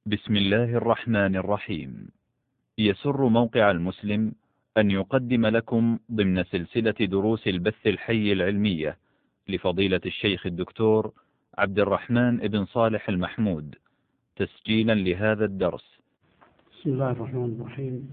بسم الله الرحمن الرحيم. يسر موقع المسلم أن يقدم لكم ضمن سلسلة دروس البث الحي العلمية لفضيلة الشيخ الدكتور عبد الرحمن بن صالح المحمود تسجيلا لهذا الدرس. بسم الله الرحمن الرحيم.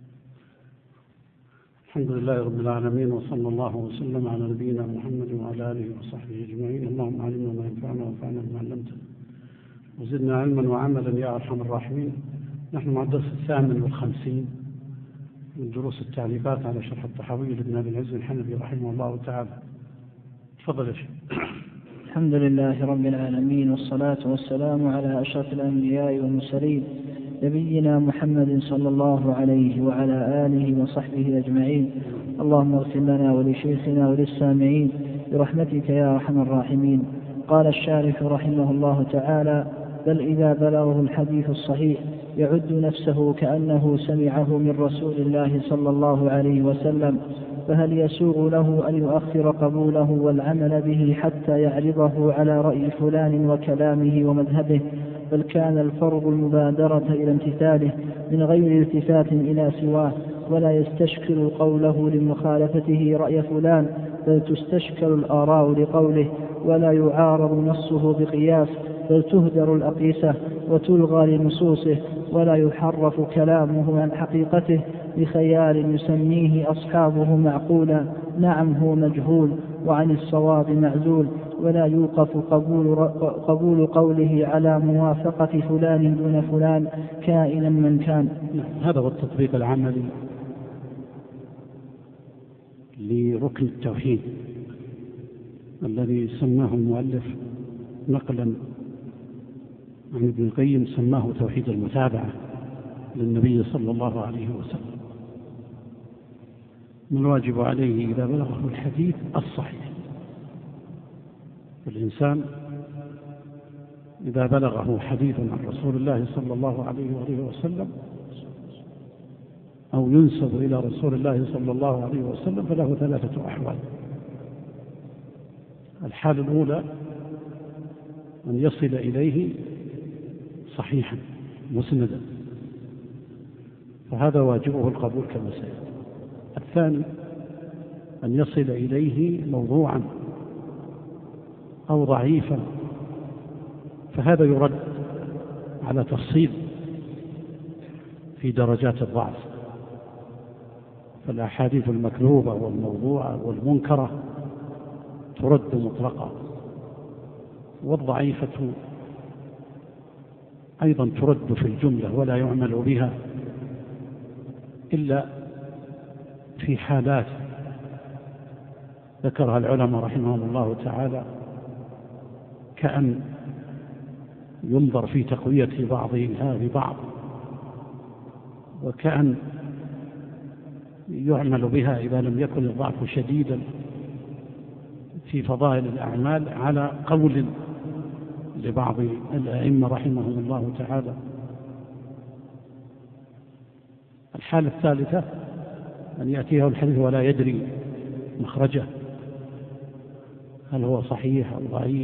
الحمد لله رب العالمين، وصلى الله وسلم على نبينا محمد وعلى آله وصحبه أجمعين. اللهم علمنا ما ينفعنا وانفعنا بما علمتنا وزدنا علما وعملا يا أرحم الراحمين. نحن مع الدرس 58 من دروس التعليقات على شرح الطحاوي لابن أبي العز الحنفي رحمه الله تعالى. تفضل يا شيخ. الحمد لله رب العالمين، والصلاة والسلام على أشرف الأنبياء والمرسلين نبينا محمد صلى الله عليه وعلى آله وصحبه أجمعين. اللهم اغفر لنا ولشيخنا وللسامعين برحمتك يا أرحم الراحمين. قال الشارح رحمه الله تعالى: بل إذا بلغه الحديث الصحيح يعد نفسه كأنه سمعه من رسول الله صلى الله عليه وسلم، فهل يسوغ له أن يؤخر قبوله والعمل به حتى يعرضه على رأي فلان وكلامه ومذهبه؟ بل كان الفرض المبادرة إلى امتثاله من غير التفات إلى سواه، ولا يستشكل قوله لمخالفته رأي فلان، بل تستشكل الآراء لقوله، ولا يعارض نصه بقياس، بل تهدر الأقيسة وتلغى لنصوصه، ولا يحرف كلامه عن حقيقته بخيال يسميه أصحابه معقولا، نعم هو مجهول وعن الصواب معزول، ولا يوقف قبول قوله على موافقة فلان دون فلان كائنا من كان. هذا هو التطبيق العملي لركن التوحيد الذي سماه المؤلف نقلا عن ابن القيم، سماه توحيد المتابعة للنبي صلى الله عليه وسلم. ما الواجب عليه إذا بلغه الحديث الصحيح؟ الإنسان إذا بلغه حديث عن رسول الله صلى الله عليه وسلم أو ينسب إلى رسول الله صلى الله عليه وسلم فله ثلاثة أحوال. الحالة الأولى أن يصل إليه صحيحا مسندا، فهذا واجبه القبول كما سيأتي. الثاني أن يصل إليه موضوعا أو ضعيفا، فهذا يرد على تفصيل في درجات الضعف، فالأحاديث المكذوبة والموضوعة والمنكرة ترد مطلقا، والضعيفة أيضا ترد في الجملة ولا يعمل بها إلا في حالات ذكرها العلماء رحمهم الله تعالى، كأن ينظر في تقوية بعضها ببعض، وكأن يعمل بها إذا لم يكن الضعف شديدا في فضائل الأعمال على قول لبعض الأئمة رحمهم الله تعالى. الحالة الثالثة أن يأتيه الحديث ولا يدري مخرجه، هل هو صحيح أو ضعيف،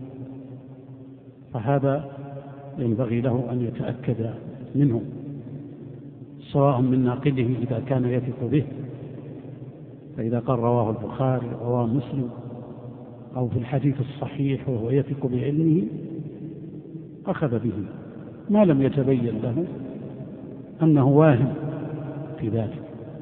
فهذا ينبغي له أن يتأكد منه، سواء من ناقله إذا كان يثق به، فإذا قال رواه البخاري رواه مسلم، أو في الحديث الصحيح وهو يثق بعلمه أخذ به، ما لم يتبين له أنه واهم في ذلك.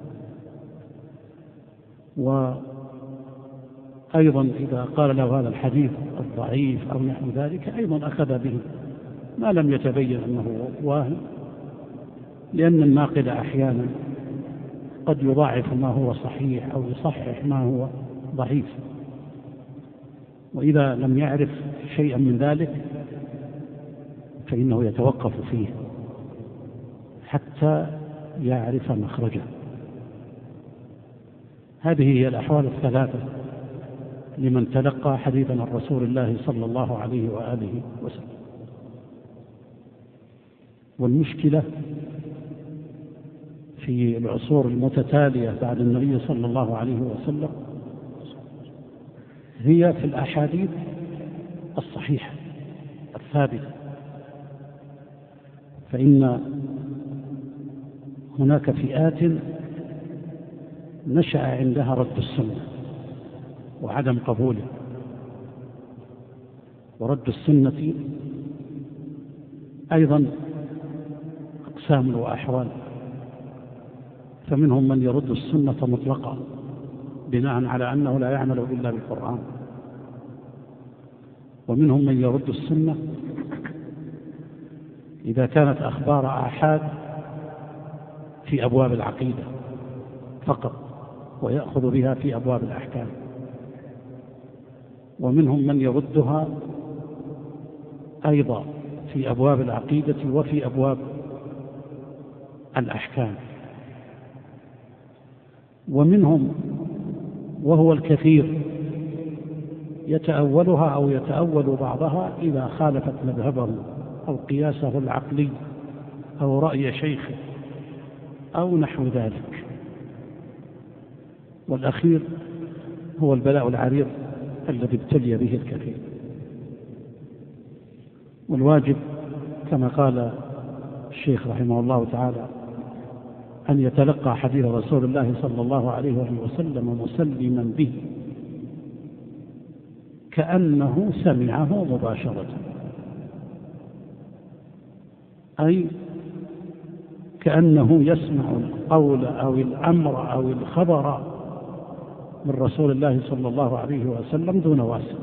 وأيضا إذا قال له هذا الحديث الضعيف أو نحو ذلك أيضا أخذ به، ما لم يتبين أنه واهم، لأن الناقل أحيانا قد يضاعف ما هو صحيح أو يصحح ما هو ضعيف، وإذا لم يعرف شيئا من ذلك فإنه يتوقف فيه حتى يعرف مخرجه. هذه هي الأحوال الثلاثة لمن تلقى حديثا عن رسول الله صلى الله عليه وآله وسلم. والمشكلة في العصور المتتالية بعد النبي صلى الله عليه وسلم هي في الأحاديث الصحيحة الثابتة، فإن هناك فئات نشأ عندها رد السنة وعدم قبوله، ورد السنة أيضا أقسام وأحوال، فمنهم من يرد السنة مطلقا بناء على أنه لا يعمل إلا بالقرآن، ومنهم من يرد السنة إذا كانت أخبار آحاد في أبواب العقيدة فقط ويأخذ بها في أبواب الأحكام، ومنهم من يردها أيضا في أبواب العقيدة وفي أبواب الأحكام، ومنهم وهو الكثير يتأولها أو يتأول بعضها إذا خالفت مذهبه أو قياسه العقلي أو رأي شيخه أو نحو ذلك. والأخير هو البلاء العريض الذي ابتلي به الكثير. والواجب كما قال الشيخ رحمه الله تعالى أن يتلقى حديث رسول الله صلى الله عليه وسلم مسلما به كأنه سمعه مباشرة، أي كأنه يسمع القول أو الأمر أو الخبر من رسول الله صلى الله عليه وسلم دون واسطة.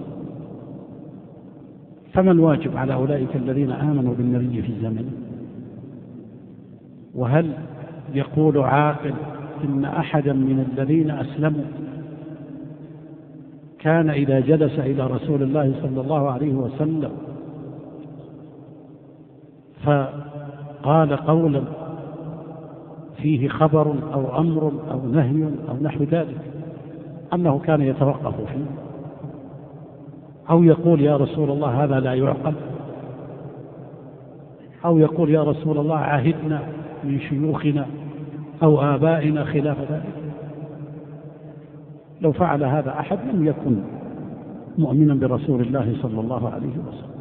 فما الواجب على أولئك الذين آمنوا بالنبي في زمنه؟ وهل يقول عاقل إن أحدا من الذين أسلموا كان إذا جلس إلى رسول الله صلى الله عليه وسلم فقال قولا فيه خبر أو أمر أو نهي أو نحو ذلك أنه كان يتوقف فيه، أو يقول يا رسول الله هذا لا يعقل، أو يقول يا رسول الله عهدنا من شيوخنا أو آبائنا خلاف ذلك؟ لو فعل هذا أحد لم يكن مؤمنا برسول الله صلى الله عليه وسلم.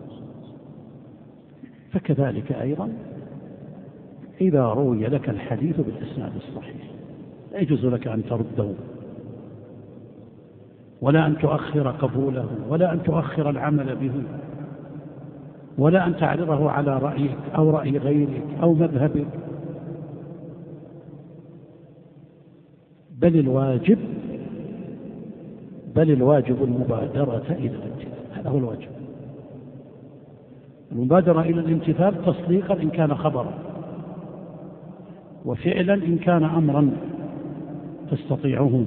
فكذلك أيضا إذا روي لك الحديث بالإسناد الصحيح لا يجوز لك أن ترده، ولا أن تؤخر قبوله، ولا أن تؤخر العمل به، ولا أن تعرضه على رأيك أو رأي غيرك أو مذهبك، بل الواجب المبادرة إلى الامتثال. هذا هو الواجب، المبادرة إلى الامتثال تصديقا إن كان خبرا، وفعلا إن كان أمرا تستطيعه،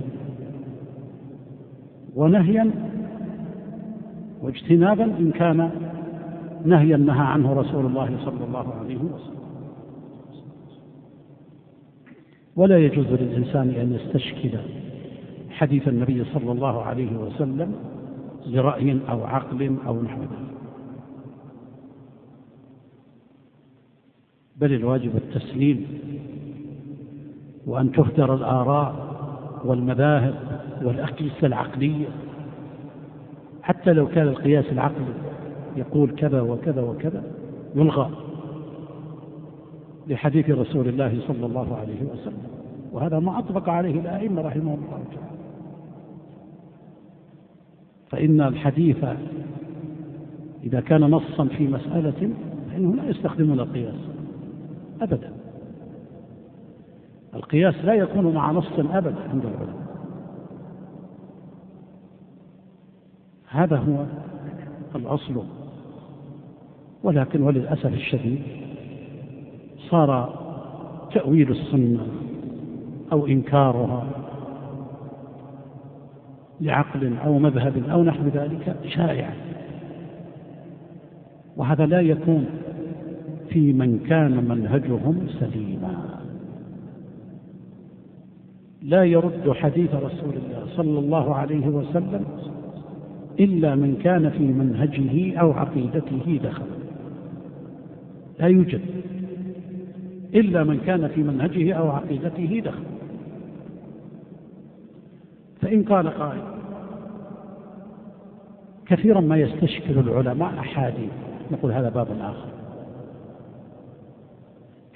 ونهيا واجتنابا إن كان نهيا نهى عنه رسول الله صلى الله عليه وسلم. ولا يجوز للإنسان أن يستشكل حديث النبي صلى الله عليه وسلم لرأي أو عقل أو نحو ذلك، بل الواجب التسليم، وأن تهدر الآراء والمذاهب والأقيسة العقلية، حتى لو كان القياس العقلي يقول كذا وكذا وكذا يلغى لحديث رسول الله صلى الله عليه وسلم، وهذا ما أطبق عليه الأئمة رحمهم الله تعالى. فإن الحديث إذا كان نصا في مسألة فإنه لا يستخدمون القياس أبدا، القياس لا يكون مع نص أبدا عند العلماء. هذا هو الأصل. ولكن وللأسف الشديد صار تأويل السنة أو إنكارها لعقل أو مذهب أو نحو ذلك شائعا، وهذا لا يكون في من كان منهجهم سليما. لا يرد حديث رسول الله صلى الله عليه وسلم إلا من كان في منهجه أو عقيدته دخل، لا يوجد إلا من كان في منهجه أو عقيدته دخل. فإن قال قائل كثيرا ما يستشكل العلماء أحاديث، نقول هذا باب آخر،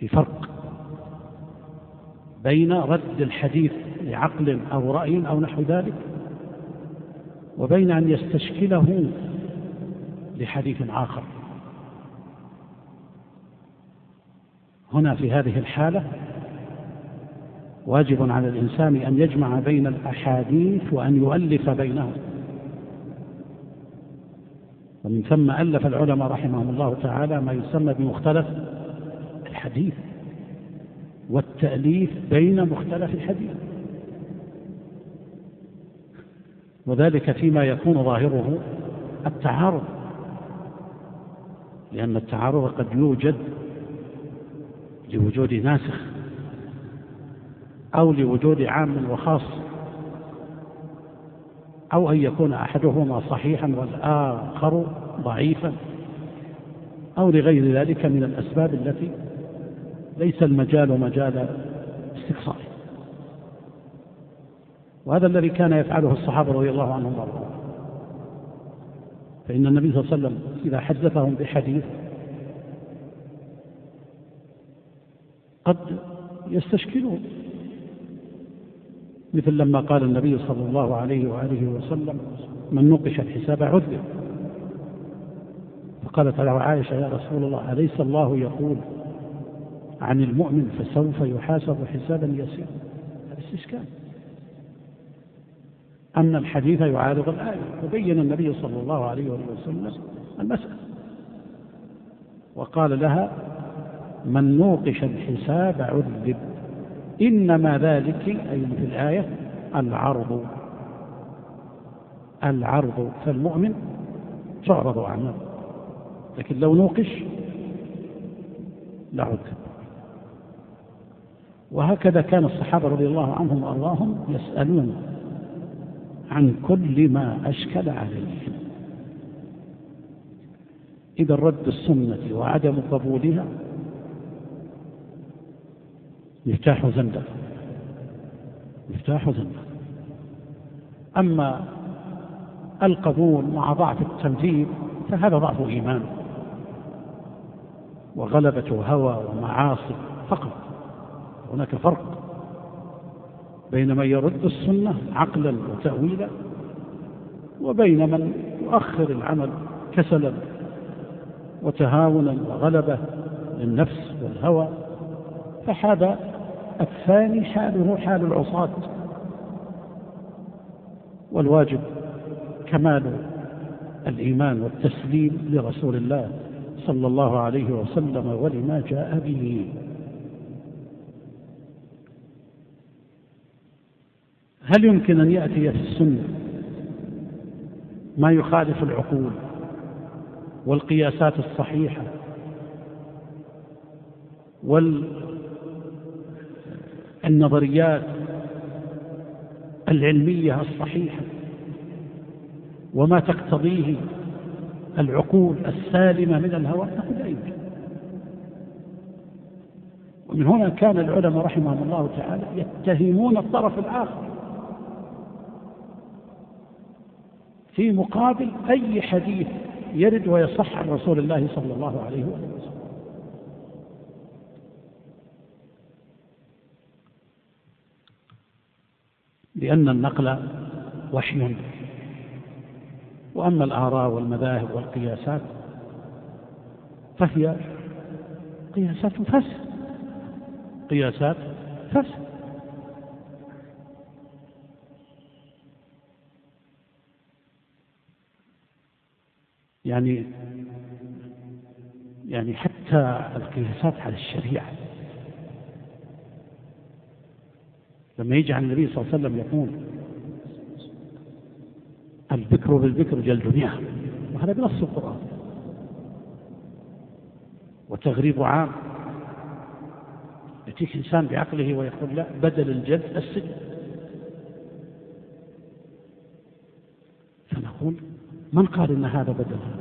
في فرق بين رد الحديث لعقل أو رأي أو نحو ذلك، وبين أن يستشكله لحديث آخر. هنا في هذه الحالة واجب على الإنسان أن يجمع بين الأحاديث وأن يؤلف بينهم، ومن ثم ألف العلماء رحمهم الله تعالى ما يسمى بمختلف الحديث، والتأليف بين مختلف الحديث، وذلك فيما يكون ظاهره التعارض، لأن التعارض قد يوجد لوجود ناسخ أو لوجود عام وخاص، أو أن يكون أحدهما صحيحا والآخر ضعيفا، أو لغير ذلك من الأسباب التي ليس المجال مجال استقصاء. وهذا الذي كان يفعله الصحابة رضي الله عنهم وارضاهم، فإن النبي صلى الله عليه وسلم إذا حدثهم بحديث قد يستشكلون، مثل لما قال النبي صلى الله عليه وآله وسلم: من نوقش الحساب عذب. فقالت له عائشة: يا رسول الله، أليس الله يقول عن المؤمن فسوف يحاسب حسابا يسيرا؟ هذا استشكال أن الحديث يعارض الآية، وبين النبي صلى الله عليه وسلم المسألة وقال لها: من نوقش الحساب عذب، إنما ذلك أي في الآية العرض، فالمؤمن تعرض أعماله، لكن لو نوقش لعذب. وهكذا كان الصحابة رضي الله عنهم وأرضاهم يسألون عن كل ما أشكل عليهم. إذا رد السنة وعدم قبولها مفتاح زندقة. أما القبول مع ضعف التنفيذ فهذا ضعف إيمان وغلبة هوى ومعاصي فقط. هناك فرق بين من يرد السنة عقلا وتأويلا، وبين من يؤخر العمل كسلا وتهاونا وغلبة للنفس والهوى، فهذا الثاني حاله حال العصاة. والواجب كمال الإيمان والتسليم لرسول الله صلى الله عليه وسلم ولما جاء به. هل يمكن أن يأتي في السنة ما يخالف العقول والقياسات الصحيحة والنظريات العلمية الصحيحة وما تقتضيه العقول السالمة من الهوى؟ نقول لا يمكن. ومن هنا كان العلماء رحمهم الله تعالى يتهمون الطرف الآخر في مقابل أي حديث يرد ويصح عن رسول الله صلى الله عليه وسلم. لأن النقل وحي، وأما الآراء والمذاهب والقياسات فهي قياسات فاسد. يعني حتى القياسات على الشريعة، لما يجي عن النبي صلى الله عليه وسلم يقول: البكر بالبكر جلد 100، وهذا بنص القرآن، وتغريب عام. يأتيك إنسان بعقله ويقول: لا، بدل الجلد السجن. فنقول: من قال إن هذا بدلها؟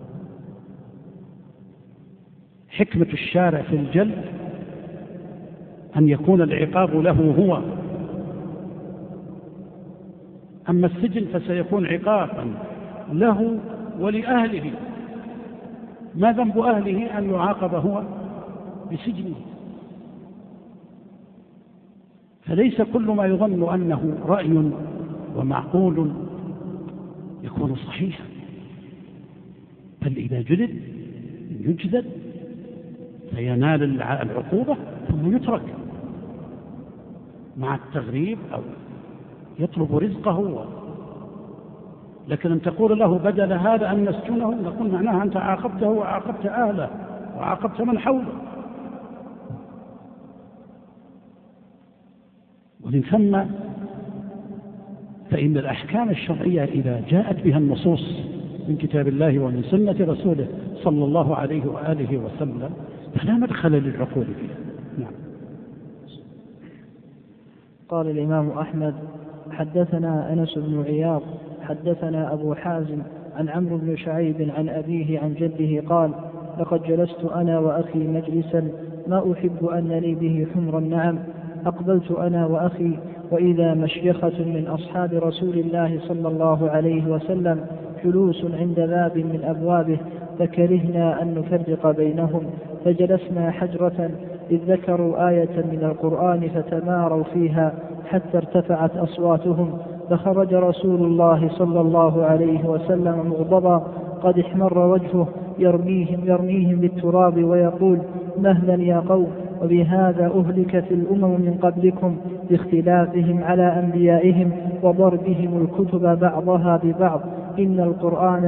حكمة الشارع في الجلد أن يكون العقاب له هو، أما السجن فسيكون عقابا له ولأهله. ما ذنب أهله أن يعاقب هو بسجنه؟ فليس كل ما يظن أنه رأي ومعقول يكون صحيحا، بل إذا جلد يجلد فينال العقوبة ثم يترك مع التغريب أو يطلب رزقه. لكن أن تقول له بدل هذا أن نسجنه، نقول معناها أنت عاقبته وعاقبت أهله وعاقبت من حوله. ومن ثم فإن الأحكام الشرعية إذا جاءت بها النصوص من كتاب الله ومن سنة رسوله صلى الله عليه وآله وسلم فلا مدخل للعقول فيها. نعم. قال الإمام أحمد: حدثنا أنس بن عياض حدثنا أبو حازم عن عمرو بن شعيب عن أبيه عن جده قال: لقد جلست أنا وأخي مجلسا ما أحب أن لي به حمر النعم، أقبلت أنا وأخي وإذا مشيخة من أصحاب رسول الله صلى الله عليه وسلم جلوس عند باب من أبوابه، فكرهنا أن نفرق بينهم، فجلسنا حجرة إذ ذكروا آية من القرآن فتماروا فيها حتى ارتفعت أصواتهم، فخرج رسول الله صلى الله عليه وسلم مغضبا قد احمر وجهه يرميهم بالتراب ويقول: مهلا يا قوم، وبهذا أهلكت الأمم من قبلكم باختلافهم على أنبيائهم وضربهم الكتب بعضها ببعض، إن القرآن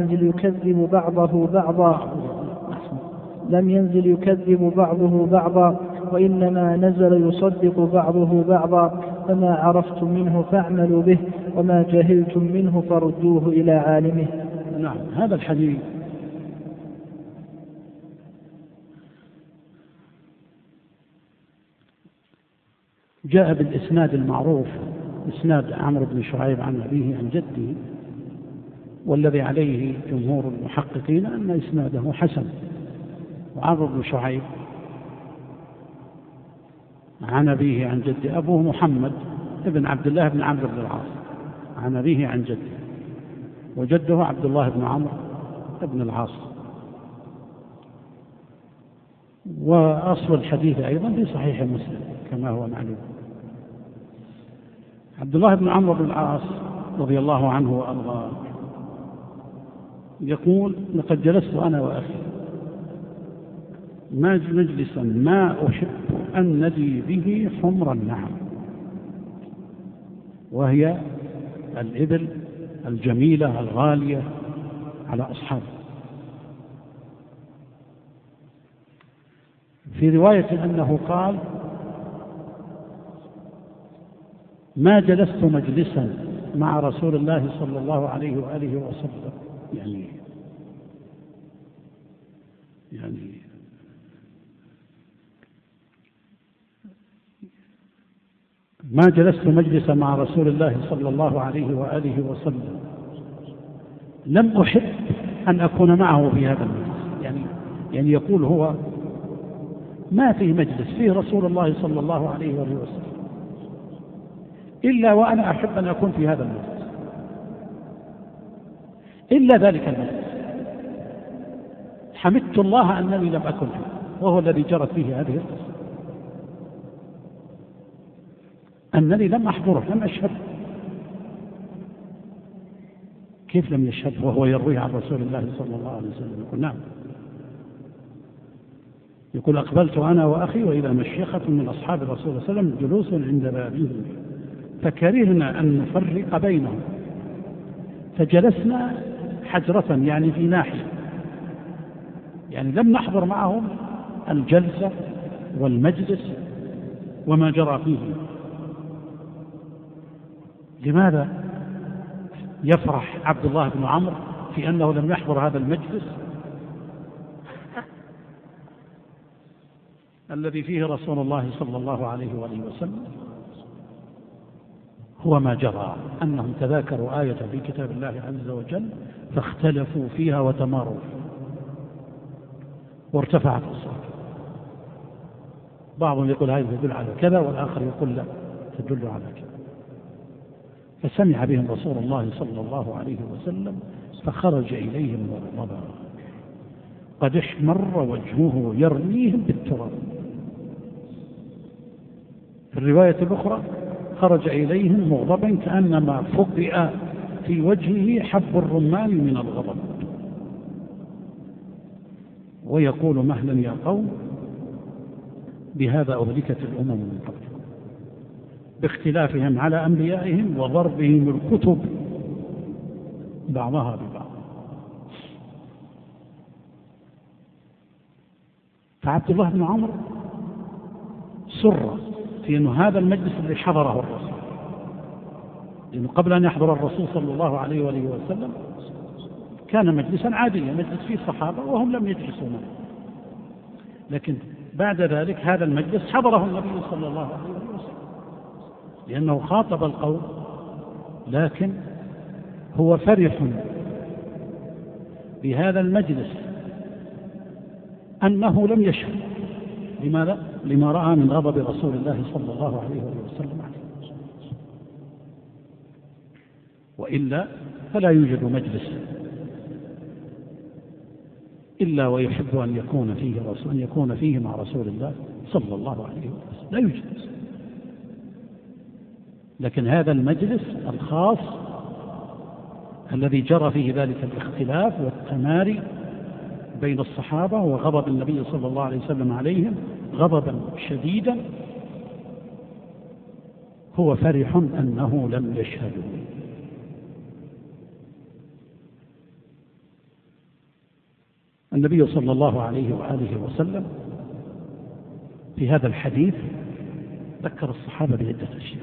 لم ينزل يكذب بعضه بعضا وإنما نزل يصدق بعضه بعضا، فما عرفتم منه فاعملوا به وما جهلتم منه فردوه إلى عالمه. نعم. هذا الحديث جاء بالإسناد المعروف، إسناد عمرو بن شعيب عن أبيه عن جده، والذي عليه جمهور المحققين أن إسناده حسن. وعمرو بن شعيب عن أبيه عن جده، أبوه محمد ابن عبد الله بن عمرو بن العاص عن أبيه عن جده، وجده عبد الله بن عمرو بن العاص. وأصل الحديث أيضا في صحيح مسلم كما هو معلوم. عبد الله بن عمرو بن العاص رضي الله عنه وأرضاه يقول: لقد جلست أنا وأخي مجلسا ما أحب أن ندي به حمر النعم، وهي الإبل الجميلة الغالية على أصحابه. في رواية أنه قال: ما جلست مجلسا مع رسول الله صلى الله عليه وآله وسلم، يعني ما جلست مجلسا مع رسول الله صلى الله عليه وآله وسلم لم أحب أن أكون معه في هذا المجلس. يعني يقول هو ما في مجلس فيه رسول الله صلى الله عليه وآله وسلم إلا وأنا أحب أن أكون في هذا المجلس، إلا ذلك المجلس حمدت الله أنني لم أكن فيه، وهو الذي جرت فيه هذه القصة، أنني لم أحضره، لم أشهد. كيف لم يشهد وهو يروي عن رسول الله صلى الله عليه وسلم؟ يقول: نعم. يقول: أقبلت أنا وأخي وإذا مشيخة من أصحاب الرسول صلى الله عليه وسلم جلوس عند بابه، فكرهنا أن نفرق بينهم، فجلسنا حجرة يعني في ناحية، يعني لم نحضر معهم الجلسة والمجلس وما جرى فيه. لماذا يفرح عبد الله بن عمرو في أنه لم يحضر هذا المجلس الذي فيه رسول الله صلى الله عليه وآله وسلم؟ هو ما جرى أنهم تذاكروا آية في كتاب الله عز وجل فاختلفوا فيها وتماروا وارتفعت الصوت. بعضهم يقول هذا تدل على كذا، والآخر يقول لا تدل على كذا. فسمع بهم رسول الله صلى الله عليه وسلم فخرج إليهم مغضبا قد احمر وجهه يرميهم بالتراب، في الرواية الأخرى خرج إليهم مغضبا كأنما فقئ في وجهه حب الرمان من الغضب، ويقول مهلا يا قوم بهذا أهلكت الأمم من قبلكم باختلافهم على أنبيائهم وضربهم الكتب بعضها ببعض. فعبد الله بن عمرو سر في أن هذا المجلس الذي حضره الرسول، لأنه قبل أن يحضر الرسول صلى الله عليه وآله وسلم كان مجلسا عاديا، مجلس فيه الصحابة وهم لم يجلسوا معه، لكن بعد ذلك هذا المجلس حضره النبي صلى الله عليه وسلم لأنه خاطب القوم، لكن هو فرح بهذا المجلس أنه لم يشهد. لماذا؟ لما رأى من غضب رسول الله صلى الله عليه وسلم عليه، وإلا فلا يوجد مجلس إلا ويحب أن يكون فيه مع رسول الله صلى الله عليه وسلم، لا يوجد. لكن هذا المجلس الخاص الذي جرى فيه ذلك الاختلاف والتماري بين الصحابة وغضب النبي صلى الله عليه وسلم عليهم غضبا شديدا، هو فرح أنه لم يشهده. النبي صلى الله عليه وآله وسلم في هذا الحديث ذكر الصحابة بعدة أشياء.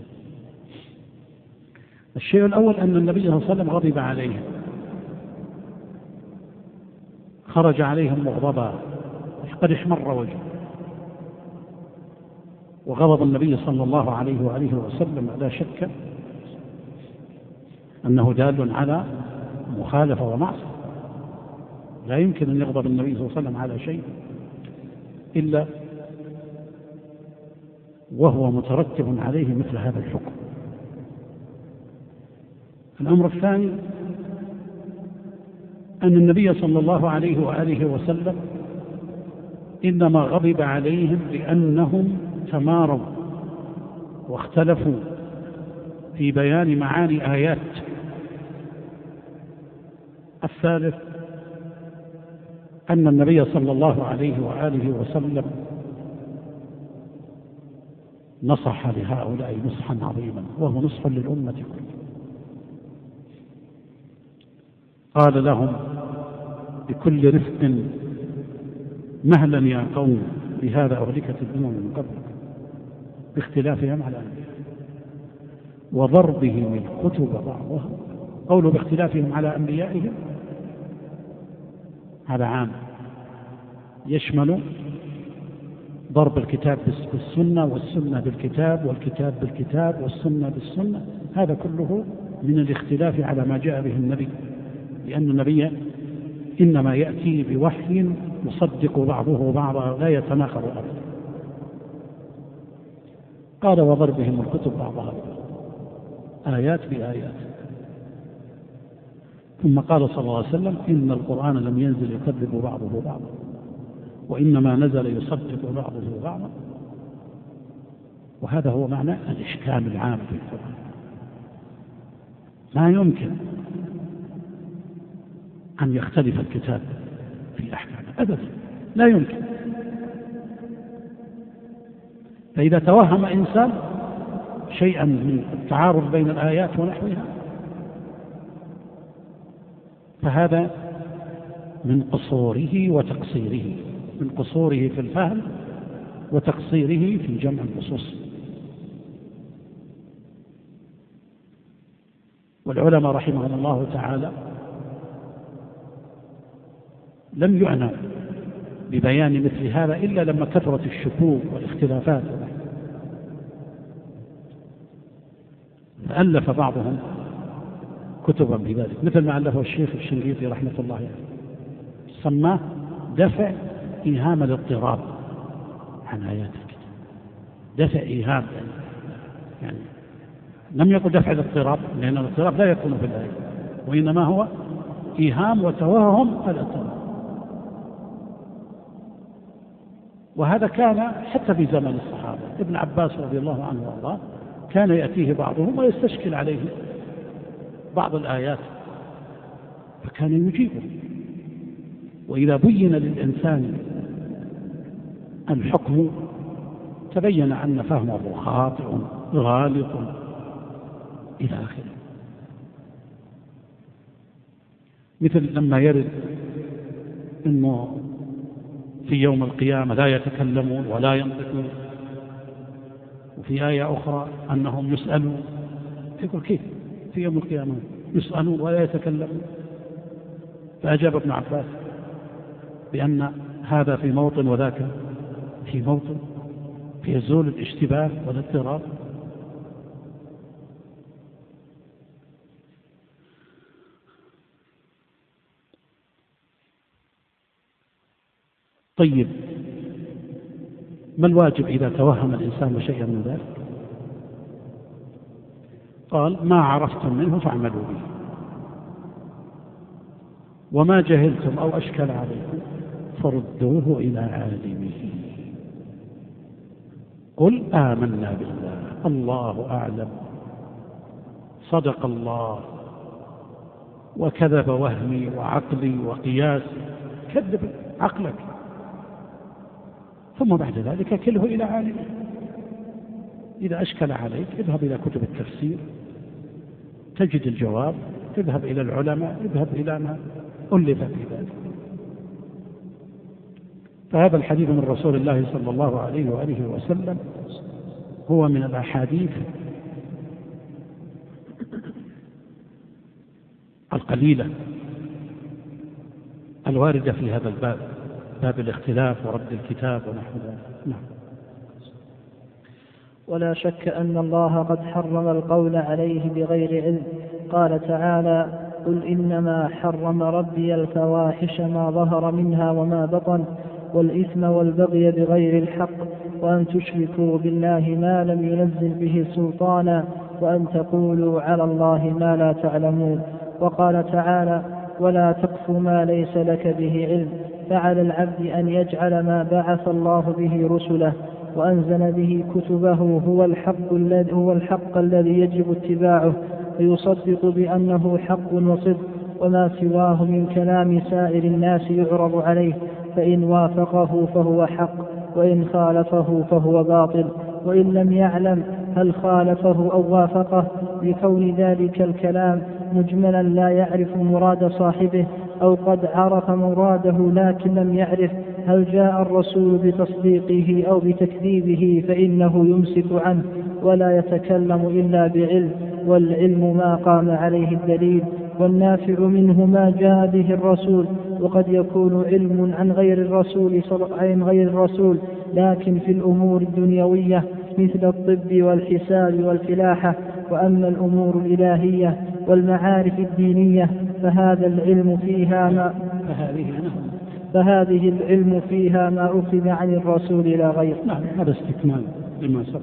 الشيء الأول أن النبي صلى الله عليه وسلم غضب عليهم، خرج عليهم مغضبا قد احمر وجهه، وغضب النبي صلى الله عليه وآله وسلم لا شك أنه دال على مخالفة ومعصية، لا يمكن أن يغضب النبي صلى الله عليه وسلم على شيء إلا وهو مترتب عليه مثل هذا الحكم. الأمر الثاني أن النبي صلى الله عليه وآله وسلم إنما غضب عليهم لأنهم تماروا واختلفوا في بيان معاني آيات. الثالث أن النبي صلى الله عليه وآله وسلم نصح لهؤلاء نصحا عظيما، وهو نصح للأمة كلها. قال لهم بكل رفق مهلا يا قوم بهذا أهلكت الأمم من قبلكم باختلافهم على أنبيائهم وضربهم الكتب بعضها. قولوا باختلافهم على أنبيائهم هذا عام، يشمل ضرب الكتاب بالسنة والسنة بالكتاب والكتاب بالكتاب والسنة بالسنة، هذا كله من الاختلاف على ما جاء به النبي، لأن النبي إنما يأتي بوحي يصدق بعضه بعضا لا يتناقض أبدا. قال وضربهم الكتب بعضها آيات بآيات. ثم قال صلى الله عليه وسلم إن القرآن لم ينزل يكذب بعضه بعضا، وإنما نزل يصدق بعضه بعضا. وهذا هو معنى الإحكام العام في القرآن. ما يمكن أن يختلف الكتاب في أحكامه أبدا، لا يمكن. فإذا توهم إنسان شيئا من التعارض بين الآيات ونحوها فهذا من قصوره وتقصيره، من قصوره في الفهم وتقصيره في جمع النصوص. والعلماء رحمهم الله تعالى لم يعنى ببيان مثل هذا إلا لما كثرت الشكوك والاختلافات، فألف بعضهم كتبا بذلك، مثل ما ألفه الشيخ الشنقيطي رحمة الله عليه، سماه دفع إيهام الاضطراب عن آيات الكتاب. دفع إيهام يعني لم يقل دفع الاضطراب، لأن الاضطراب لا يكون في الآية، وإنما هو إيهام وتوهم الاضطراب. وهذا كان حتى في زمن الصحابة. ابن عباس رضي الله عنه وارضاه كان يأتيه بعضهم ويستشكل عليه بعض الآيات فكان يجيبه. وإذا بين للإنسان الحكم تبين أن فهمه خاطئ غالط إلى آخره. مثل لما يرد أنه في يوم القيامة لا يتكلمون ولا ينطقون، وفي آية أخرى أنهم يسألون. يقول كيف في يوم القيامة يسألون ولا يتكلمون؟ فأجاب ابن عباس بأن هذا في موطن وذاك في موطن، فيزول الاشتباه والاضطراب. طيب، ما الواجب إذا توهم الإنسان شيئا من ذلك؟ قال: ما عرفتم منه فاعملوا به، وما جهلتم أو أشكل عليكم فردوه إلى عالمه. قل آمنا بالله الله أعلم، صدق الله وكذب وهمي وعقلي وقياسي. كذب عقلك، ثم بعد ذلك كله إلى عالمه. إذا أشكل عليك اذهب إلى كتب التفسير تجد الجواب، اذهب إلى العلماء، اذهب إلى ما ألف في ذلك. فهذا الحديث من رسول الله صلى الله عليه وآله وسلم هو من الأحاديث القليلة الواردة في هذا الباب، باب الاختلاف ورد الكتاب ونحو ذلك. نعم. ولا شك أن الله قد حرم القول عليه بغير علم. قال تعالى: قل إنما حرم ربي الفواحش ما ظهر منها وما بطن والإثم والبغي بغير الحق وأن تشركوا بالله ما لم ينزل به سلطانا وأن تقولوا على الله ما لا تعلمون. وقال تعالى: ولا تقف ما ليس لك به علم. فعلى العبد أن يجعل ما بعث الله به رسله وأنزل به كتبه هو الحق الذي يجب اتباعه، فيصدق بأنه حق وصدق، وما سواه من كلام سائر الناس يعرض عليه، فإن وافقه فهو حق وإن خالفه فهو باطل. وإن لم يعلم هل خالفه أو وافقه لكون ذلك الكلام مجملا لا يعرف مراد صاحبه، أو قد عرف مراده لكن لم يعرف هل جاء الرسول بتصديقه أو بتكذيبه، فإنه يمسك عنه ولا يتكلم إلا بعلم، والعلم ما قام عليه الدليل، والنافع منه ما جاء به الرسول. وقد يكون علم عن غير الرسول لكن في الأمور الدنيوية مثل الطب والحساب والفلاحة. وأما الأمور الإلهية والمعارف الدينية فهذه العلم فيها ما أخذ عن الرسول إلى غير. نعم، هذا استكمال لما سبق.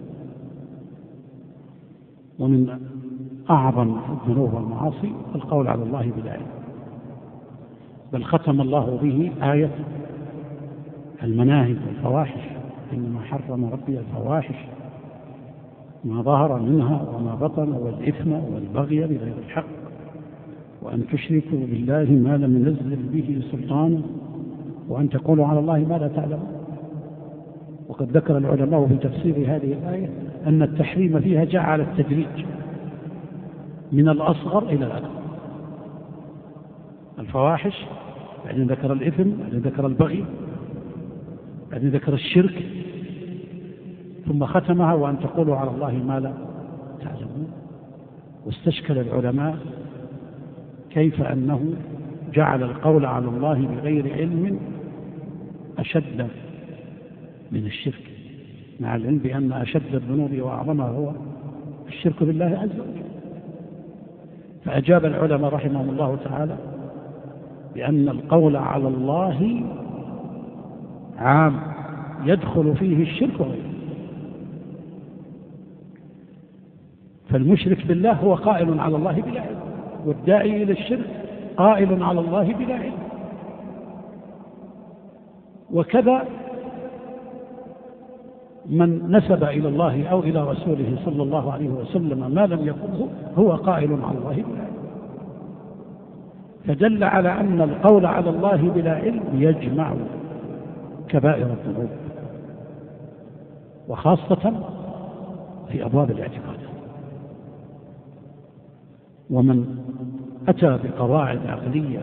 ومن أعظم الذنوب والمعاصي القول على الله بلا علم، بل ختم الله به آية المناهي والفواحش: إنما حرم ربي الفواحش ما ظهر منها وما بطن والإثم والبغي بغير الحق وأن تشركوا بالله ما لم ينزل به سلطانا وأن تقولوا على الله ما لا تعلمون. وقد ذكر العلماء في تفسير هذه الآية أن التحريم فيها جاء على التدريج من الأصغر إلى الأكبر. الفواحش، بعدين ذكر الإثم، بعدين ذكر البغي، بعدين ذكر الشرك، ثم ختمها وأن تقولوا على الله ما لا تعلمون. واستشكل العلماء كيف أنه جعل القول على الله بغير علم أشد من الشرك، مع العلم بأن أشد الذنوب وأعظمها هو الشرك بالله عز وجل. فأجاب العلماء رحمهم الله تعالى بأن القول على الله عام يدخل فيه الشرك وغيره. فالمشرك بالله هو قائل على الله بلا علم، والداعي إلى الشرك قائل على الله بلا علم. وكذا من نسب إلى الله أو إلى رسوله صلى الله عليه وسلم ما لم يقله هو قائل على الله بلا علم. فدل على أن القول على الله بلا علم يجمع كبائر الذنوب، وخاصة في أبواب الاعتقاد. ومن أتى بقواعد عقلية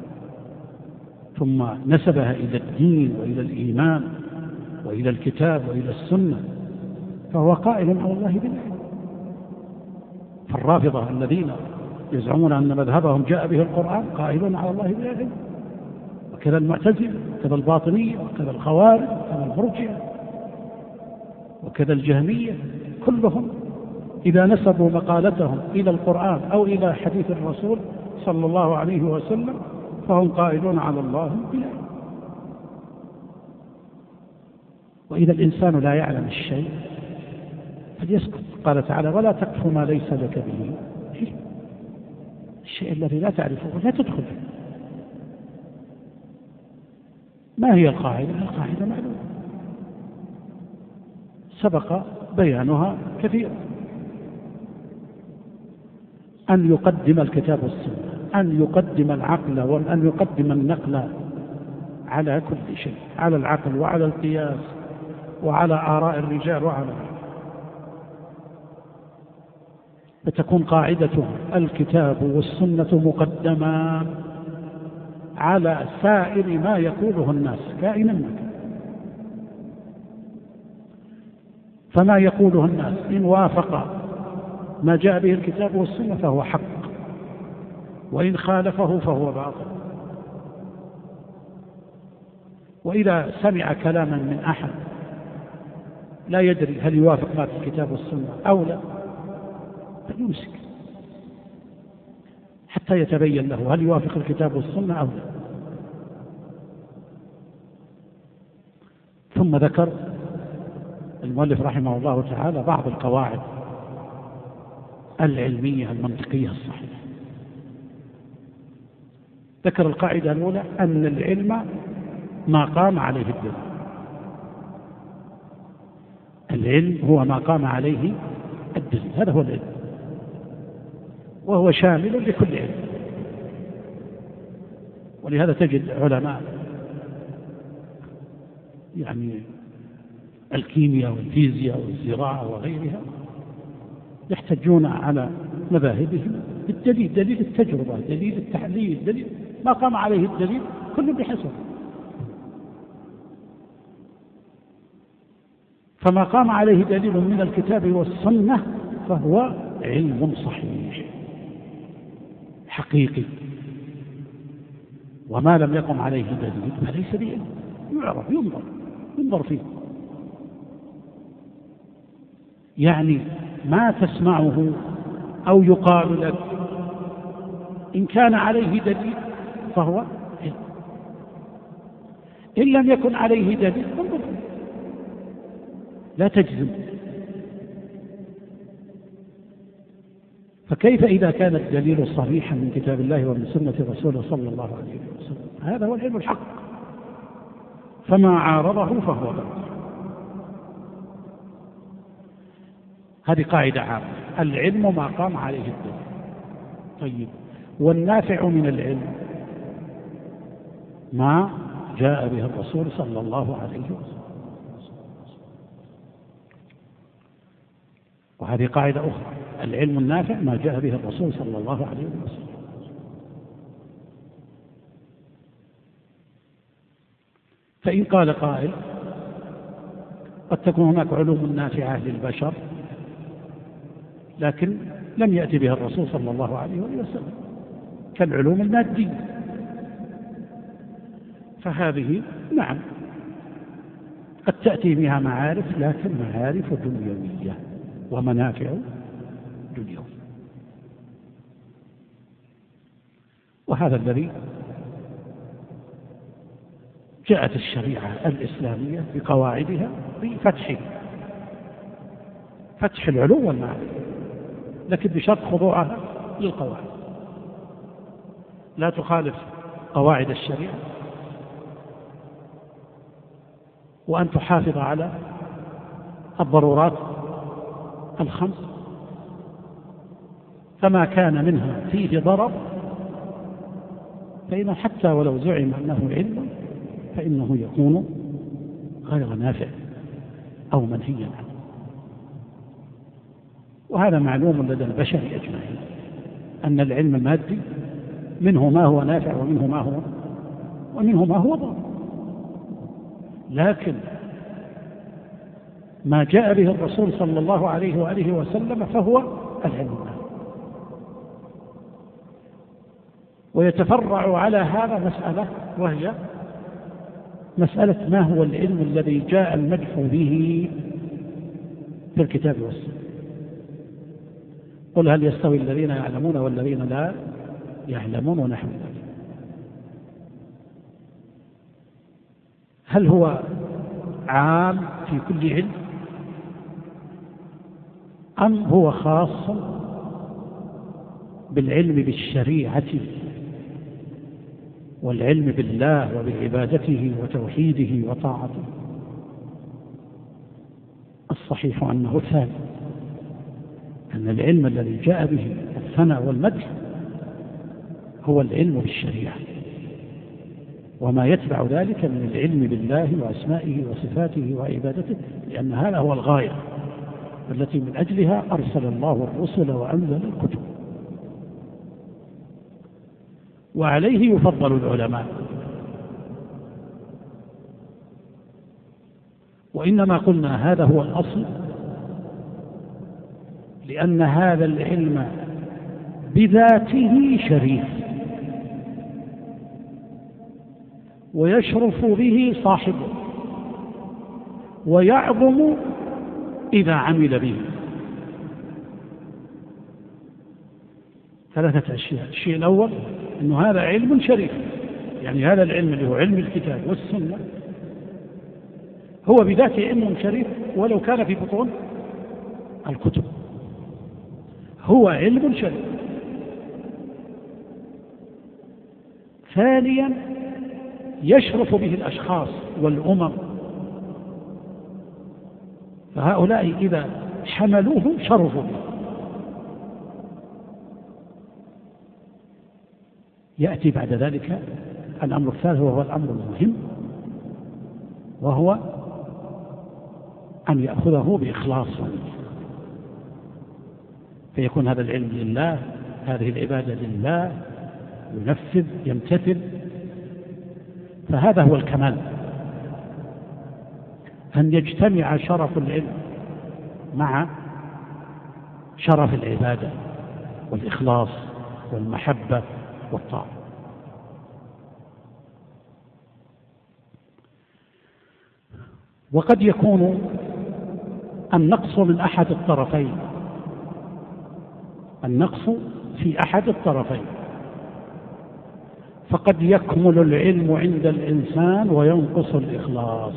ثم نسبها إلى الدين وإلى الإيمان وإلى الكتاب وإلى السنة فهو قائل على الله بالعلم. فالرافضة الذين يزعمون أن مذهبهم جاء به القرآن قائلون على الله بالعلم، وكذا المعتزلة وكذا الباطنية وكذا الخوارج وكذا المرجئة وكذا الجهمية، كلهم إذا نسبوا مقالتهم إلى القرآن أو إلى حديث الرسول صلى الله عليه وسلم فهم قائلون على الله بالعلم. وإذا الإنسان لا يعلم الشيء فليسكت. قال تعالى: ولا تقف ما ليس لك به علم. الشيء الذي لا تعرفه لا تدخل فيه. ما هي القاعدة؟ القاعدة معلومة سبق بيانها كثيرا، أن يقدم الكتاب والسنة، أن يقدم العقل وأن يقدم النقل على كل شيء، على العقل وعلى القياس وعلى آراء الرجال وعلى فتكون قاعدته الكتاب والسنة مقدمان على سائر ما يقوله الناس كائنا ما كان. فما يقوله الناس إن وافق ما جاء به الكتاب والسنة فهو حق، وإن خالفه فهو باطل. وإذا سمع كلاما من أحد لا يدري هل يوافق ما في الكتاب والسنة أو لا فليمسك حتى يتبين له هل يوافق الكتاب والسنة أو لا. ثم ذكر المؤلف رحمه الله تعالى بعض القواعد العلمية المنطقية الصحيحة. ذكر القاعدة الأولى أن العلم ما قام عليه الدليل. العلم هو ما قام عليه الدليل، هذا هو العلم، وهو شامل لكل علم. ولهذا تجد علماء يعني الكيمياء والفيزياء والزراعة وغيرها يحتجون على مذاهبهم بالدليل، دليل التجربة، دليل التحليل، دليل ما قام عليه الدليل كل بحسب. فما قام عليه دليل من الكتاب والسنة فهو علم صحيح حقيقي، وما لم يقم عليه دليل فليس بعلم، يعرف ينظر فيه. يعني ما تسمعه أو يقال لك إن كان عليه دليل فهو علم، إن لم يكن عليه دليل فانظر فيه لا تجزم. فكيف إذا كان الدليل صريحا من كتاب الله ومن سنة رسوله صلى الله عليه وسلم؟ هذا هو العلم الحق، فما عارضه فهو باطل. هذه قاعدة عامة، العلم ما قام عليه الدليل. طيب، والنافع من العلم ما جاء به الرسول صلى الله عليه وسلم. وهذه قاعدة أخرى، العلم النافع ما جاء به الرسول صلى الله عليه وسلم. فإن قال قائل قد تكون هناك علوم نافعة للبشر لكن لم يأتي بها الرسول صلى الله عليه وسلم كالعلوم المادية، فهذه نعم قد تأتي بها معارف لكن معارف دنيوية ومنافع دنيوية. وهذا الذي جاءت الشريعة الإسلامية بقواعدها بفتح العلوم والمعارف، لكن بشرط خضوعها للقواعد، لا تخالف قواعد الشريعة، وأن تحافظ على الضرورات الخمس، فما كان منها فيه ضرر فإنه حتى ولو زعم أنه علم فإنه يكون غير نافع أو منهيا عنه. وهذا معلوم لدى البشر أجمعين أن العلم المادي منه ما هو نافع ومنه ما هو ضار، لكن ما جاء به الرسول صلى الله عليه وآله وسلم فهو العلم النافع. ويتفرع على هذا مسألة، وهي مسألة ما هو العلم الذي جاء المدح به في الكتاب والسنة. قل هل يستوي الذين يعلمون والذين لا يعلمون ونحو ذلك. هل هو عام في كل علم أم هو خاص بالعلم بالشريعة والعلم بالله وبعبادته وتوحيده وطاعته؟ الصحيح أنه ثابت أن العلم الذي جاء به الثناء والمدح هو العلم بالشريعة وما يتبع ذلك من العلم بالله وأسمائه وصفاته وعبادته، لأن هذا هو الغاية التي من أجلها أرسل الله الرسل وأنزل الكتب. وعليه يفضل العلماء. وإنما قلنا هذا هو الأصل لأن هذا العلم بذاته شريف ويشرف به صاحبه ويعظم إذا عمل به. ثلاثة أشياء. الشيء الأول أنه هذا علم شريف، يعني هذا العلم اللي هو علم الكتاب والسنة هو بذاته علم شريف ولو كان في بطون الكتب، هو علم شريف. ثانيا يشرف به الأشخاص والأمم، فهؤلاء إذا حملوه شرفوا به. يأتي بعد ذلك الأمر الثالث وهو الأمر المهم، وهو أن يأخذه بإخلاص فيكون هذا العلم لله، هذه العبادة لله، ينفذ يمتثل. فهذا هو الكمال، أن يجتمع شرف العلم مع شرف العبادة والإخلاص والمحبة والطاعة. وقد يكون النقص من أحد الطرفين، النقص في أحد الطرفين، فقد يكمل العلم عند الإنسان وينقص الإخلاص،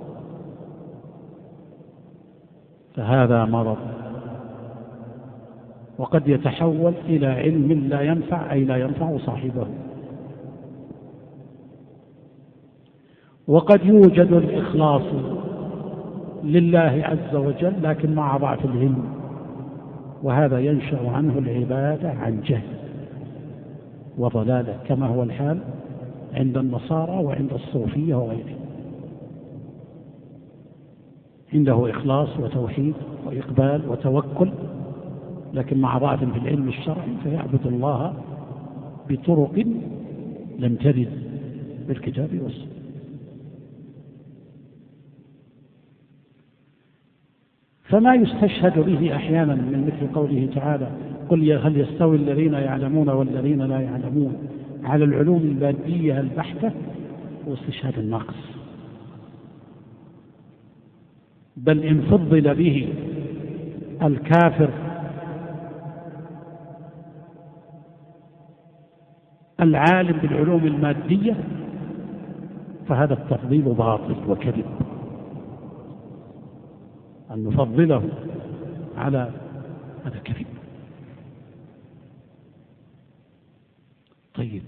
فهذا مرض. وقد يتحول إلى علم لا ينفع، أي لا ينفع صاحبه. وقد يوجد الإخلاص لله عز وجل لكن مع ضعف العلم، وهذا ينشأ عنه العبادة عن جهل وضلالة، كما هو الحال عند النصارى وعند الصوفية وغيرهم. عنده إخلاص وتوحيد وإقبال وتوكل، لكن مع ضعف في العلم الشرعي فيعبد الله بطرق لم ترد بالكتاب والسنة. فما يستشهد به أحيانا من مثل قوله تعالى قل هل يستوي الذين يعلمون والذين لا يعلمون على العلوم المادية البحتة، هو استشهاد النقص، بل إن فضل به الكافر العالم بالعلوم المادية فهذا التفضيل باطل وكذب، أن نفضله على هذا كذب. طيب،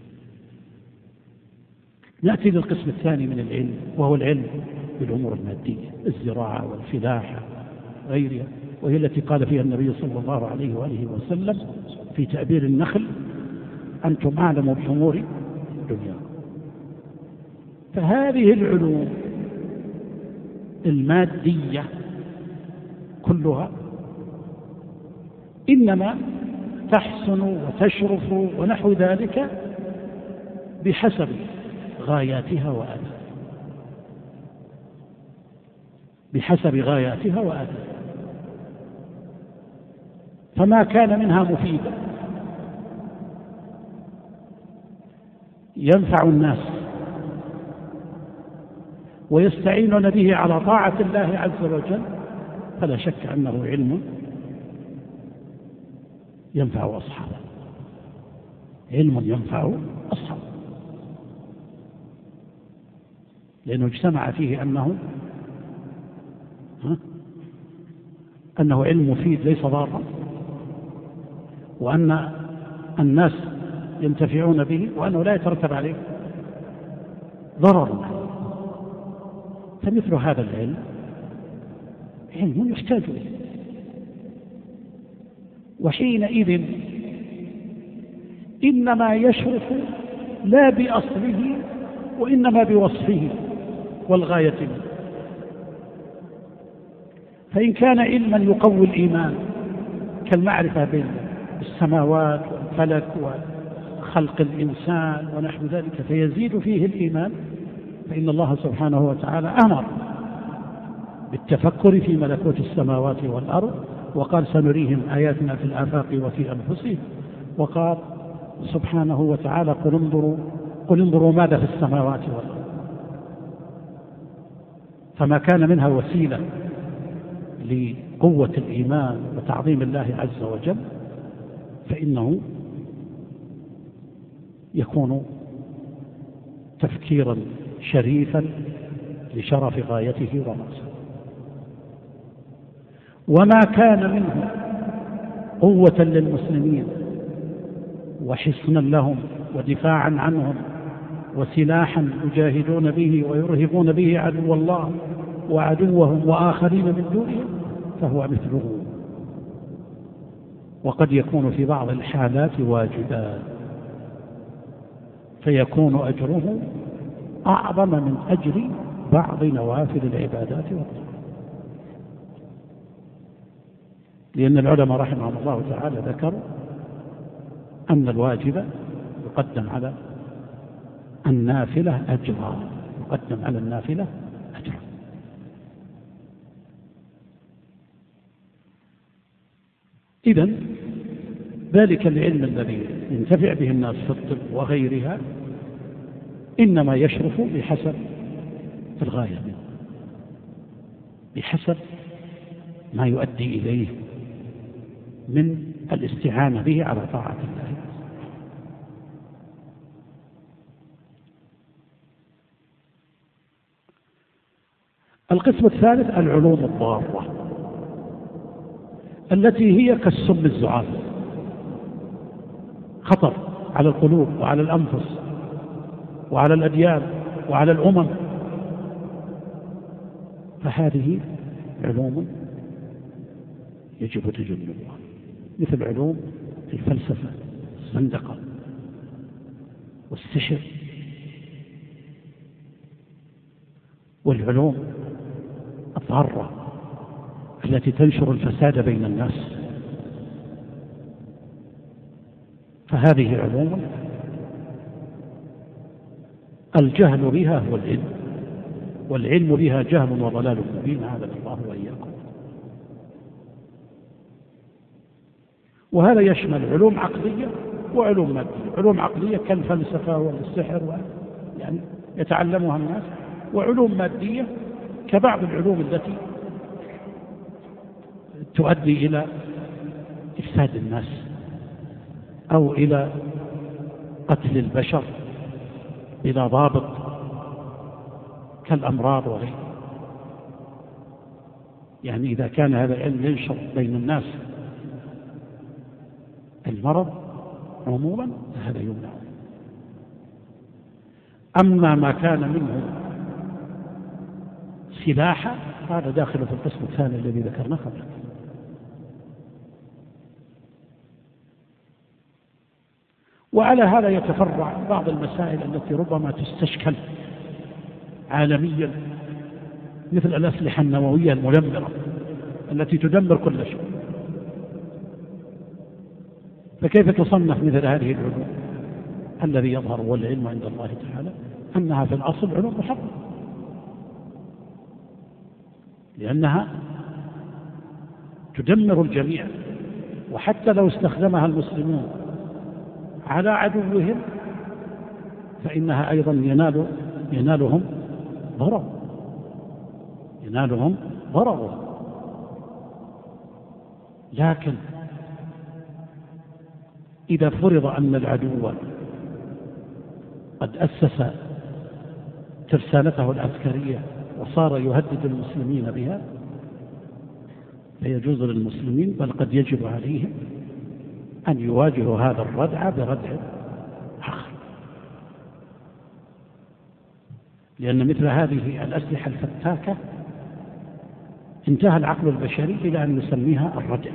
نأتي للقسم الثاني من العلم، وهو العلم بالأمور المادية، الزراعة والفلاحة غيرها، وهي التي قال فيها النبي صلى الله عليه وآله وسلم في تأبير النخل: أنتم أعلم بأمور الدنيا. فهذه العلوم المادية كلها إنما تحسن وتشرف ونحو ذلك بحسب غاياتها وآلها، بحسب غاياتها وآلها. فما كان منها مفيدا ينفع الناس ويستعينون به على طاعة الله عز وجل فلا شك أنه علم ينفع أصحابه، علم ينفع أصحابه، لأنه اجتمع فيه أنه علم مفيد ليس ضارا، وأن الناس ينتفعون به، وأنه لا يترتب عليه ضرر. فمثل هذا العلم علم يحتاج إليه، وحينئذ إنما يشرف لا بأصله وإنما بوصفه والغاية منه. فإن كان علما يقوي الإيمان كالمعرفة بالسماوات والفلك وخلق الإنسان ونحو ذلك فيزيد فيه الإيمان، فإن الله سبحانه وتعالى أمر بالتفكر في ملكوت السماوات والأرض، وقال: سنريهم آياتنا في الآفاق وفي أنفسهم. وقال سبحانه وتعالى: قل انظروا ماذا في السماوات والأرض. فما كان منها وسيلة لقوة الإيمان وتعظيم الله عز وجل فإنه يكون تفكيرا شريفا لشرف غايته ومقصده. وما كان منه قوة للمسلمين وحصنا لهم ودفاعا عنهم وسلاحا يجاهدون به ويرهبون به عدو الله وعدوهم وآخرين من دونهم فهو مثله، وقد يكون في بعض الحالات واجبا فيكون أجره أعظم من أجر بعض نوافل العبادات والطاعات. لأن العلماء رحمهم الله تعالى ذكروا أن الواجب يقدم على النافلة أجرا، يقدم على النافلة أجرا. إذن ذلك العلم الذي ينتفع به الناس في الطب وغيرها إنما يشرف بحسب الغاية منه، بحسب ما يؤدي إليه من الاستعانة به على طاعة الله. القسم الثالث العلوم الضارة التي هي كالسم الزعاف، خطر على القلوب وعلى الأنفس وعلى الأديان وعلى الأمم. فهذه علوم يجب تجنبها، مثل علوم الفلسفة، الزندقة والسحر، والعلوم الضارة التي تنشر الفساد بين الناس. فهذه علوم الجهل بها هو العلم، والعلم بها جهل وضلال مبين، عاذنا الله وإياكم. وهذا يشمل علوم عقلية وعلوم مادية. علوم عقلية كالفلسفة والسحر يعني يتعلمها الناس، وعلوم مادية كبعض العلوم التي تؤدي إلى إفساد الناس أو إلى قتل البشر بلا ضابط كالأمراض وغيرها. يعني إذا كان هذا العلم ينشر بين الناس المرض عموما فهذا يمنع. أما ما كان منه سلاحا هذا داخل في القسم الثاني الذي ذكرناه قبل. وعلى هذا يتفرع بعض المسائل التي ربما تستشكل عالميا، مثل الأسلحة النووية المدمرة التي تدمر كل شيء. فكيف تصنف مثل هذه العلوم؟ الذي يظهر والعلم عند الله تعالى أنها في الأصل علوم محرمة، لأنها تدمر الجميع، وحتى لو استخدمها المسلمون على عدوهم فإنها أيضا ينالهم ضرر. لكن إذا فرض أن العدو قد أسس ترسانته العسكرية وصار يهدد المسلمين بها، فيجوز للمسلمين بل قد يجب عليهم أن يواجهوا هذا الردع بردع آخر، لأن مثل هذه الأسلحة الفتاكة انتهى العقل البشري إلى أن يسميها الردع،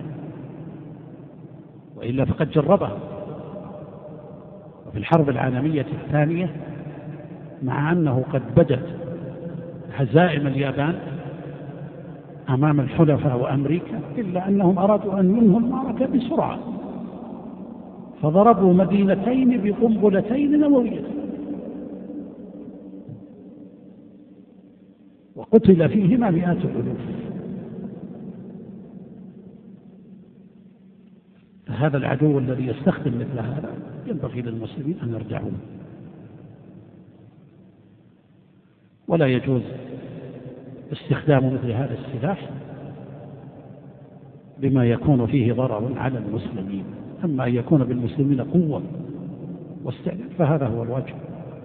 وإلا فقد جربها. وفي الحرب العالمية الثانية مع أنه قد بدت هزائم اليابان أمام الحلفاء وأمريكا، إلا أنهم أرادوا أن ينهوا المعركة بسرعة، فضربوا مدينتين بقنبلتين نوويتين وقتل فيهما مئات الألوف. فهذا العدو الذي يستخدم مثل هذا ينبغي للمسلمين أن يردعوه، ولا يجوز استخدام مثل هذا السلاح بما يكون فيه ضرر على المسلمين. أما أن يكون بالمسلمين قوة واستعداد فهذا هو الواجب.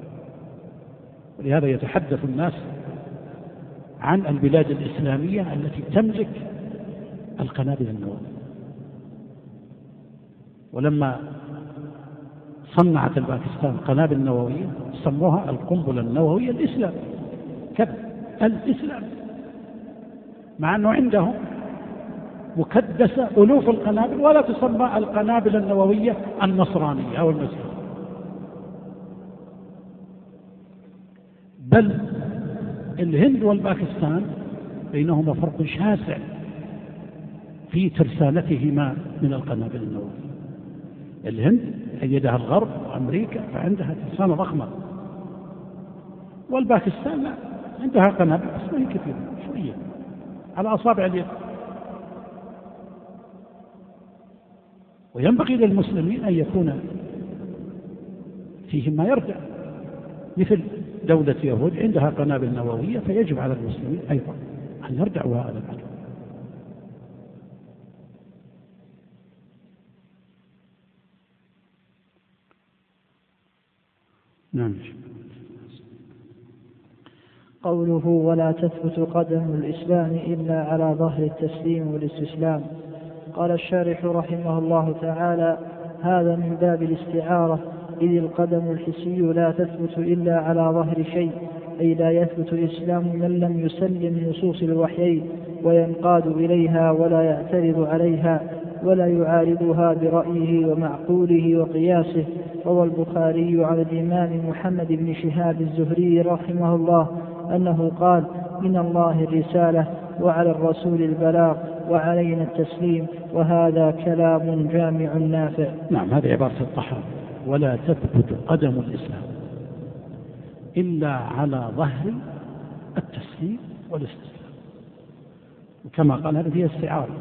ولهذا يتحدث الناس عن البلاد الإسلامية التي تملك القنابل النووية، ولما صنعت الباكستان قنابل نووية سموها القنبلة النووية الإسلام، كذا الإسلام، مع أنه عندهم مكدسة ألوف القنابل ولا تسمى القنابل النووية النصرانية أو المسيحية. بل الهند والباكستان بينهما فرق شاسع في ترسانتهما من القنابل النووية. الهند أيدها الغرب وأمريكا فعندها ترسانة ضخمة، والباكستان لا، عندها قنابل بس ما هي كثيرة، شوية على أصابع اليد. وينبغي للمسلمين أن يكون فيهم ما يرجع، مثل دولة يهود عندها قنابل نووية، فيجب على المسلمين أيضا أن يرجعوا هذا العدو. نعم. قوله ولا تثبت قدم الإسلام إلا على ظهر التسليم والاستسلام. قال الشارح رحمه الله تعالى: هذا من باب الاستعارة، إذ القدم الحسي لا تثبت إلا على ظهر شيء، أي لا يثبت إسلام من لم يسلم نصوص الوحيين وينقاد إليها ولا يعترض عليها ولا يعارضها برأيه ومعقوله وقياسه. روى البخاري عن الإمام محمد بن شهاب الزهري رحمه الله أنه قال: من الله الرسالة وعلى الرسول البلاغ وعلينا التسليم. وهذا كلام جامع نافع. نعم، هذه عبارة الطحاوي: ولا تثبت قدم الإسلام إلا على ظهر التسليم والاستسلام. وكما قال هذه هي استعارة،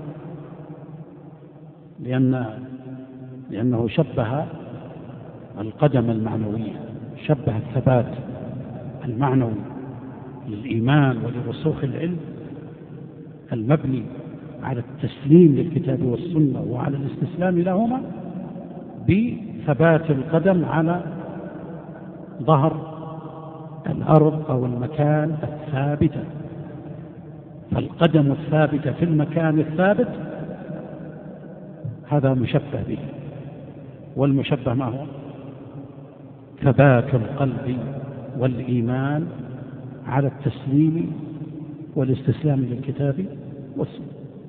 لأنه شبه القدم المعنوية، شبه الثبات المعنوي للإيمان ولرسوخ العلم المبني على التسليم للكتاب والسنة وعلى الاستسلام لهما بثبات القدم على ظهر الأرض أو المكان الثابت. فالقدم الثابتة في المكان الثابت هذا مشبه به، والمشبه ما هو؟ ثبات القلب والإيمان على التسليم والاستسلام للكتاب والسنة.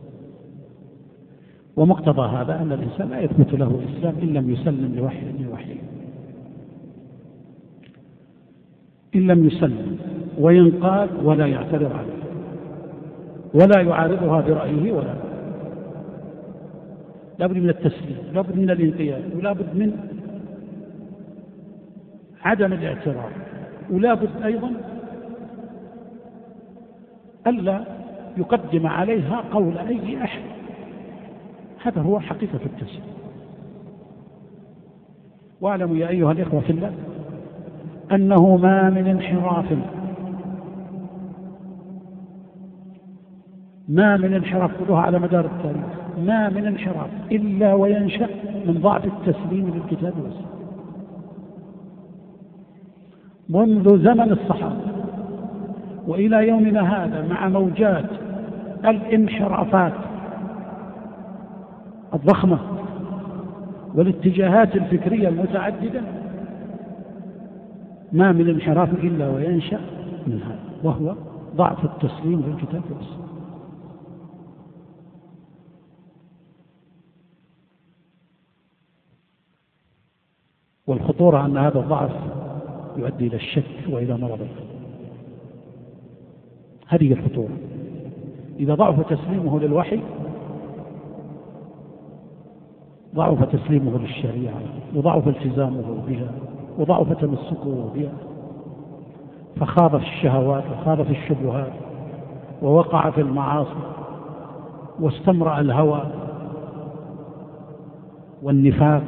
ومقتضى هذا أن الإنسان لا يثبت له الإسلام إن لم يسلم لوحيه، إن لم يسلم وينقاد ولا يعترض عليه ولا يعارضها برأيه ولا لا بد من التسليم، لا بد من الانقياد، ولا بد من عدم الاعتراض، ولا بد أيضا ألا يقدم عليها قول أي أحد. هذا هو حقيقة التسليم. واعلموا يا أيها الإخوة في الله أنه ما من انحراف كلها على مدار التاريخ، ما من انحراف إلا وينشأ من ضعف التسليم للكتاب والسنة. منذ زمن الصحابة وإلى يومنا هذا مع موجات الانحرافات الضخمة والاتجاهات الفكرية المتعددة، ما من انحراف إلا وينشأ من هذا، وهو ضعف التسليم للكتاب والسنة. والخطورة أن هذا الضعف يؤدي إلى الشك وإلى مرض. هذه الخطورة. إذا ضعف تسليمه للوحي ضعف تسليمه للشريعة، وضعف التزامه بها، وضعف تمسكه بها، فخاض في الشهوات وخاض في الشبهات ووقع في المعاصي واستمرأ الهوى والنفاق.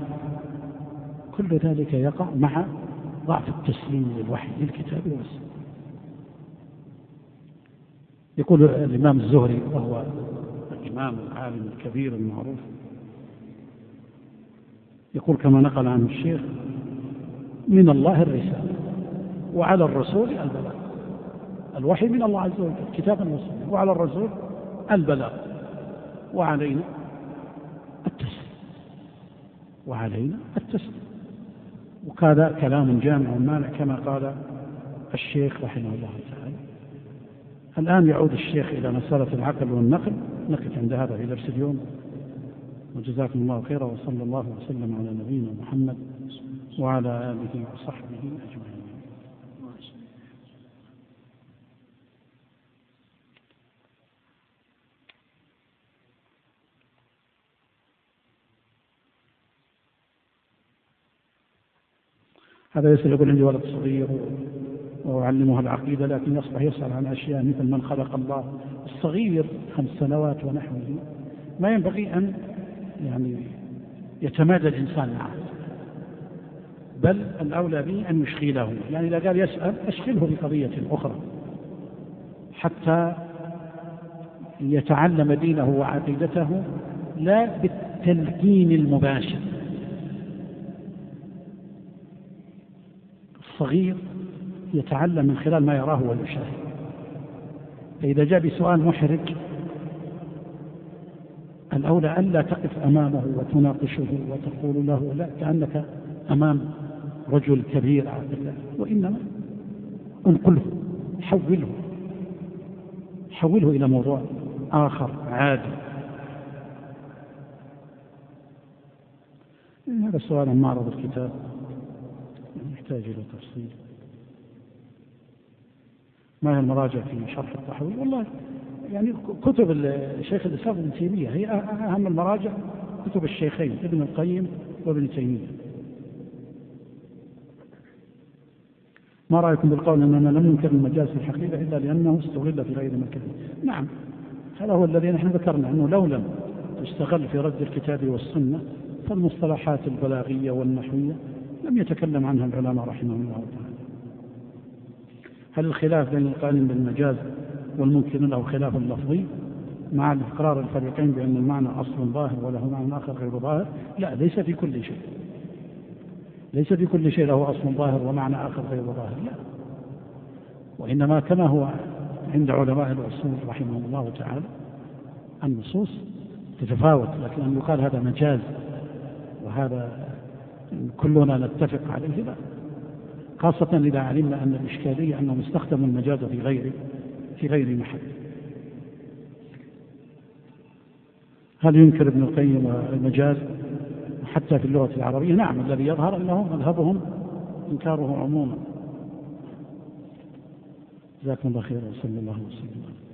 كل ذلك يقع مع ضعف التسليم للوحي للكتاب والسنة. يقول الإمام الزهري وهو الإمام العالم الكبير المعروف، يقول كما نقل عنه الشيخ: من الله الرسالة وعلى الرسول البلاغ. الوحي من الله عز وجل كتابا وسنة، وعلى الرسول البلاغ، وعلينا التسليم. وهذا كلام جامع مانع كما قال الشيخ رحمه الله تعالى. الآن يعود الشيخ إلى مسألة العقل والنقل. نقف عند هذا في درس اليوم، وجزاكم الله خيرا، وصلى الله وسلم على نبينا محمد وعلى آله وصحبه أجمعين. هذا يسأل يقول: عندي ولد صغير وأعلمه العقيدة، لكن يصبح يسأل عن أشياء مثل من خلق الله. الصغير 5 سنوات ونحوه ما ينبغي أن يتمادى الإنسان معه، بل الأولى به أن يشغله. إذا قال يسأل أشغله بقضية أخرى حتى يتعلم دينه وعقيدته، لا بالتلقين المباشر. الصغير يتعلم من خلال ما يراه ويشاهد. فإذا جاء بسؤال محرج الأولى ألا تقف أمامه وتناقشه وتقول له لا كأنك أمام رجل كبير عاقل، وإنما انقله، حوله إلى موضوع آخر عادي. هذا السؤال عن معرض الكتاب يحتاج إلى تفصيل. ما هي المراجع في شرح التحويل؟ والله كتب الشيخ الإسلام ابن تيمية هي أهم المراجع، كتب الشيخين ابن القيم وابن تيمية. ما رأيكم بالقول أننا لم ننكر المجاز في الحقيقة إلا لأنه استغل في غير مكان؟ نعم، هذا هو الذي نحن ذكرنا، أنه لو لم تستغل في رد الكتاب والسنة فالمصطلحات البلاغية والنحوية لم يتكلم عنها العلماء رحمه الله تعالى. هل الخلاف بين القائلين بالمجاز والمنكر له خلاف لفظي مع إقرار الفريقين بأن المعنى أصل ظاهر وله معنى آخر غير ظاهر؟ لا، ليس في كل شيء له أصل ظاهر ومعنى آخر غير ظاهر، لا. وإنما كما هو عند علماء الأصول رحمهم الله تعالى النصوص تتفاوت، لكن أن يقال هذا مجاز وهذا كلنا نتفق عليه لا، خاصة إذا علمنا أن الإشكالية أنهم استخدموا المجاز في غير محل. هل ينكر ابن القيم المجاز حتى في اللغة العربية؟ نعم، الذي يظهر أنه مذهبهم إنكاره عموما. جزاكم الله خيرا وصلى الله وسلم.